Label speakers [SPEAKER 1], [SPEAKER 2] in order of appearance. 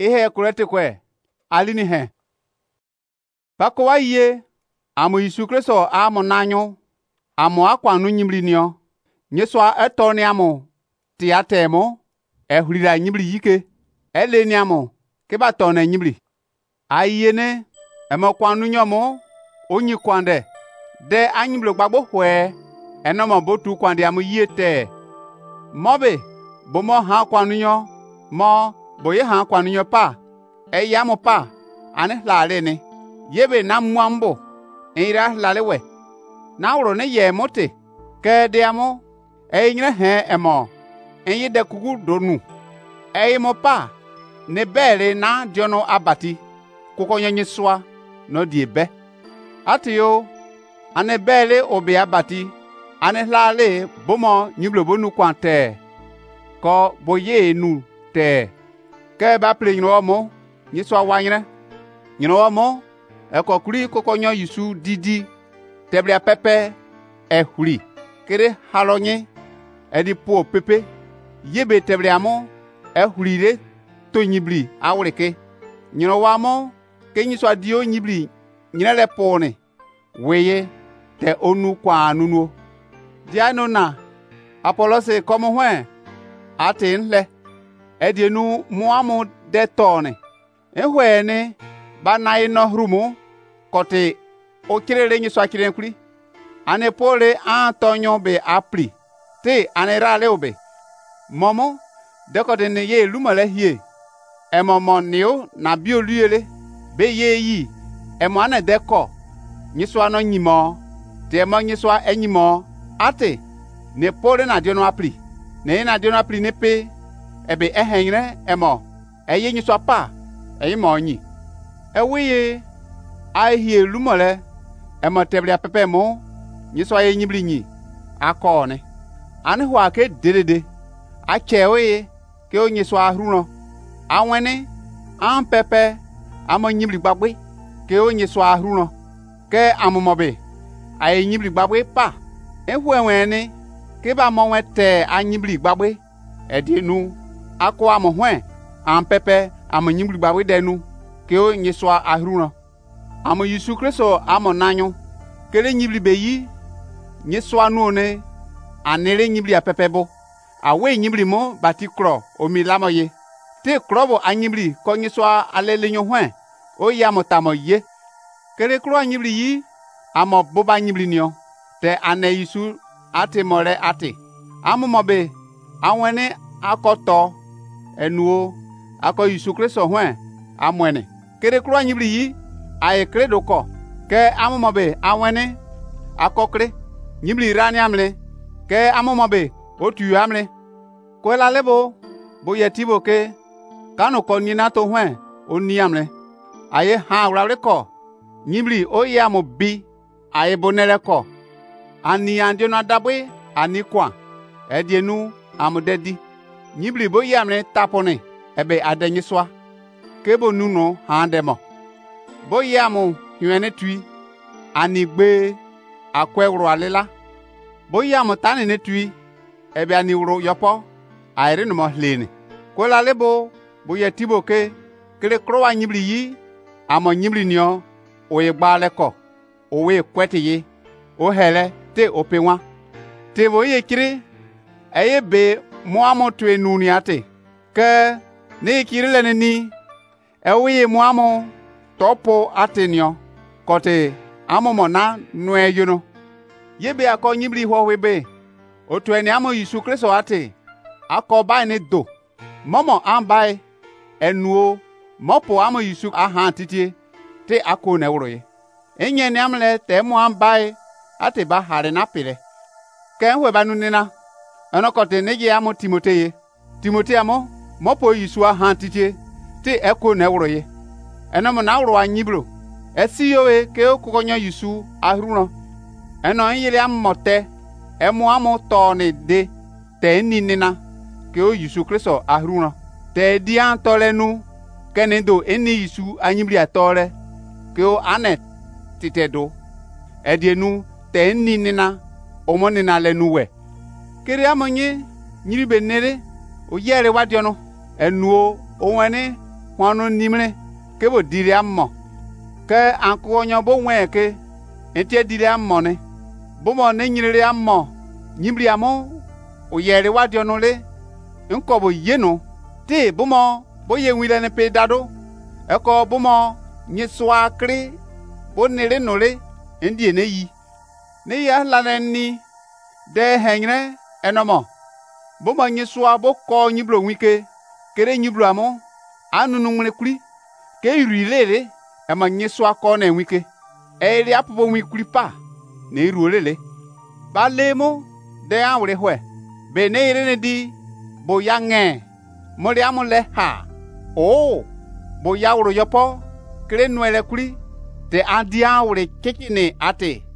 [SPEAKER 1] ihe kurete kwe alini he bako wa ye amo Yesu Kristo amo nanyo amo akwanu nyimri nio nyeswa etoni amo ti atemo ehurira nyimri yike eleni amo ke ba tona nyimri ayene emo kwanu nyomo onyi kwande de anyimri gbagbo hwe enomo botu kwande amo yete mobe bomo ha kwanu nyo mo boye ha kwanu nyo pa eyamo pa ane lale ni yebe na mwambo ira lalewe na wuro ne ye mote ke de amo enyre he emo enyi de kugu donu eyimo pa ne bere na diono abati kuko nyanyiswa no diebe atiyo ane bere obi abati ane lale bomo nyiblo bonu kwante ko boye nu te ke ba ple nyino mo nyiswa wanyre nyino mo ekokuri kokonyo Yesu didi tebria pepe ehuri kere halonye edi po pepe yebe tebria mo ehurire to nyibli awreke nyino wa mo ke nyiswa dio nyibli nyinele pone weye te onu kwa nuno diano na apolose komo hwe atin le edienu muamu de tone ehwe ne banai no hrumu kote okirere nyiswa kirenkuri ane pole antonyo be apri te ane rale obe momo dekote ne ye lumale hie emomo niu na bioluele be ye yi emo ane deko nyiswa no nyimo te mo nyiswa enyimo ate ne pole na diono apri ne na diono apri ne pe ebe ehenre emo eye nyiswa pa eyi mo nyi ewiye ahie lumole emo teblia pepe mo nyiswa ye nyibli nyi akone ane hwa ke dedede achewe ke onyiswa ahruno awene an pepe amo nyibli gbagbe ke onyiswa ahruno ke amomobe aye nyibli gbagbe pa ehwenwene ke ba mo wete anyibli gbagbe edinu akwa mo hwen an pepe amo nyibli gbagbe denu ke onyiswa ahruno amo Yesu Kristo amo nanyo kele nyibli beyi nyiswa nuone anere nyibli apepebo awe nyibli mo batikro omi lamoye te krobo anyibli ko nyiswa alele nyo hwen o ya motamo ye kele kro anyibli yi amo boba nyibli nio te ane Yesu ate more ate amo mobe awene akoto enuo ako Yesu Kristo hwen amwene kele kro anyibli yi aye kredo ko ke amomobe awene akokre nyibli rani amle ke amomobe otu amle ko la lebo bo yetibo ke kanu ko nina to hwen oni amle aye ha wrawre ko nyibli o ya mo bi aye bonere ko ani ande no adabwe ani kwa edienu amudedi nyibli bo yamle tapone ebe adenyiswa ke bo nuno ha demo bo yamu hwene tui anigbe akwewro alela bo yamu tane ne tui ebe aniwro yopo ayre no mohlene ko la lebo bo yetibo ke kele krowa nyibli yi amo nyibli nio o ye gbale ko o we kwete yi o hele te openwa te bo ye kire eye be mo amo tue nuni ate ke ne kire le ni e we mo amo topo atenio kote amomo na nwe yuno yebe akọ nyibli ho webe otu eni amo Yesu Kristo ate akọ bai ne do momo ambai enuo mopo amo Yesu aha titie te akọ na wroye enye ni amle te mo ambai ate ba hare na pile ke hwe banu nina enokote ne ye amo Timote amo mopo Yesu aha titie te akọ na wroye enomo na wro anyiblo esiyowe ke okokonyo Yesu ahruno eno yele amote emo amo to ne de te ninina ke o Yesu Kristo ahruno te di antolenu kenendo eni Yesu anyibli atore ke o anet titedo edienu te ninina omonina lenuwe kere amonye nyiribe nere o yere wadiono enuo onwene kwanu nimre ke bo diri ammo ke anko nyo bo wen ke entie diri ammo ne bo mo ne nyire ammo nyimri amo o yere wadio no le nko bo yeno ti bo mo bo ye nwile ne pe dado eko bo mo nyiswa kri bo nire no le ndie ne yi ne ya la ni de henyre enomo bo mo nyiswa bo ko nyibro nwike kere nyibro amo anunu nwre kuri ke irilele e ma nyiswa ko na nwike e ri apobo nwikuri pa na iruolele ba lemo de awre hwe be ne ire ne di bo ya nge mo ri amule ha o bo ya woro yopo kere nuele kuri te adi awre kekini ate